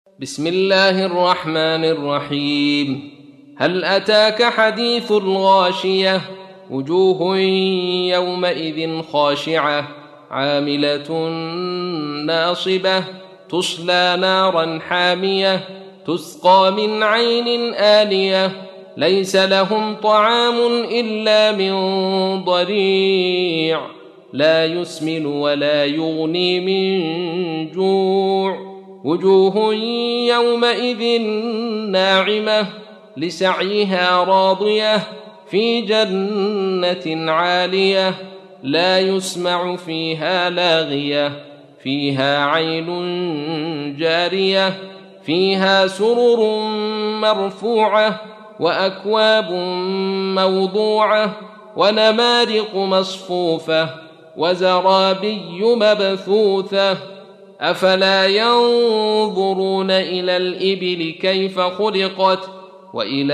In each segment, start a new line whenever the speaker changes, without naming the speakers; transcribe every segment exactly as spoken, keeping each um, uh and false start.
بسم الله الرحمن الرحيم. هل أتاك حديث الغاشية؟ وجوه يومئذ خاشعة عاملة ناصبة تصلى نارا حامية تسقى من عين آنية ليس لهم طعام إلا من ضريع لا يسمن ولا يغني من جوع. وجوه يومئذ ناعمة لسعيها راضية في جنة عالية لا يسمع فيها لاغية فيها عين جارية فيها سرر مرفوعة وأكواب موضوعة ونمارق مصفوفة وزرابي مبثوثة. أفلا ينظرون إلى الإبل كيف خلقت وإلى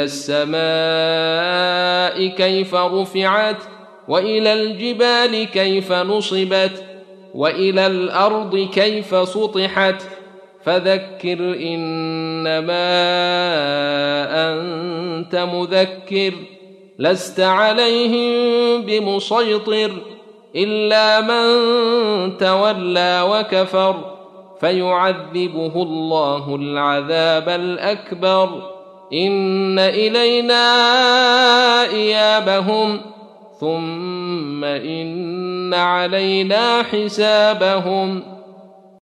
السماء كيف رفعت وإلى الجبال كيف نصبت وإلى الأرض كيف سطحت. فذكر إنما أنت مذكر لست عليهم بمسيطر إلا من تولى وكفر فيعذبه الله العذاب الأكبر. إن إلينا إيابهم ثم إن علينا حسابهم.